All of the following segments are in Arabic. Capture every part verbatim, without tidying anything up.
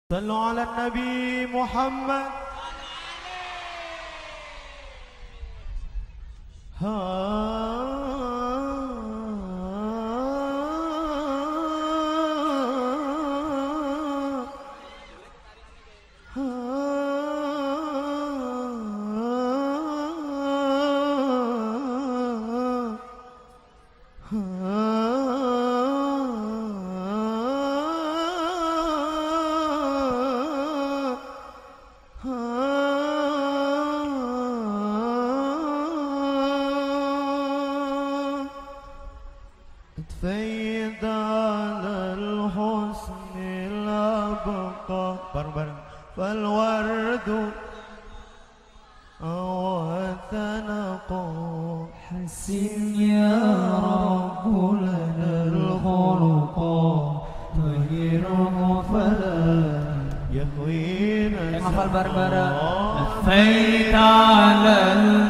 صلوا على النبي محمد. ها تفيد على الحسن الأبقى bareng-bareng فالورد وتنقى حسن يا رب لنا الخلق طهره فلا يهوينا hafal bareng-bareng أفيت على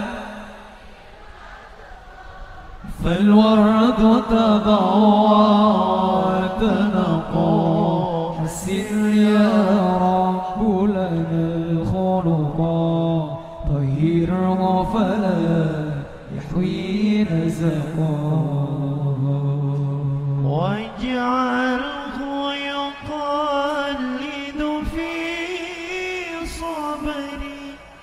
فالورد تضوى تنقى حسن يا رب لنا الخلق طهره فلا يحوي نزقا واجعله يقلد في صبري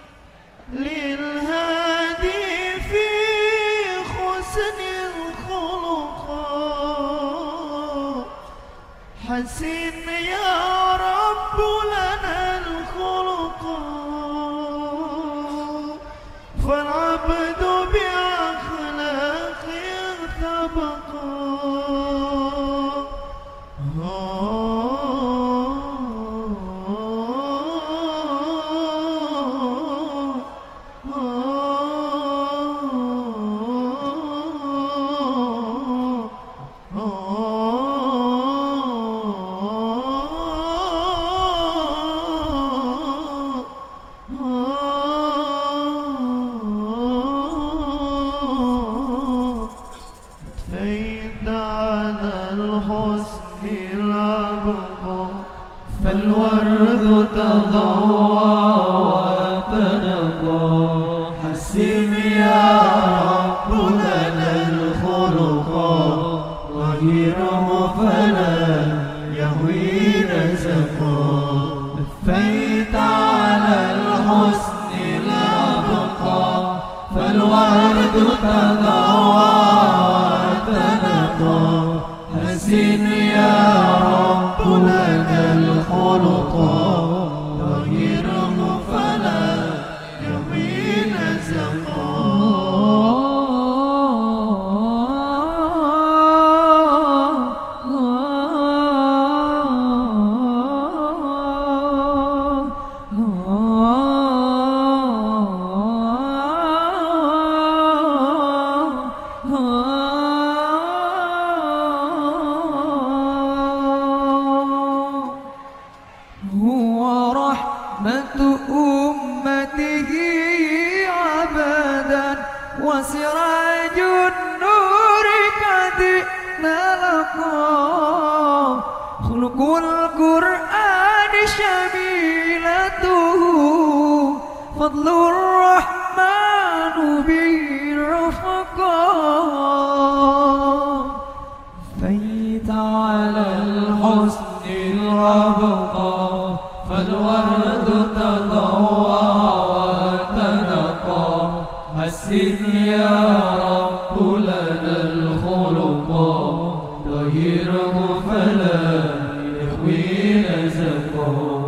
للهادي في حسن الخلق حسن يا رب لنا الخلق فالعبد بأخلاق ارتبقا فالورد تضوى وتنقى حسن يا رب لنا الخلق طهره فلا يهوي نزقا لفيت على الحسن الأبقى فالورد تضوى وتنقى حسن يا رب لنا الخلق طهره فلا يهوي نزقا أمته عبدا وسراج النور قد نلقى خلق القرآن شميلته فضل الرحمن به رفقا فيت على الحسن الأبقى فالورد تضوى وتنقى حسن يا رب لنا الخلق طهره فلا يهوي نزقا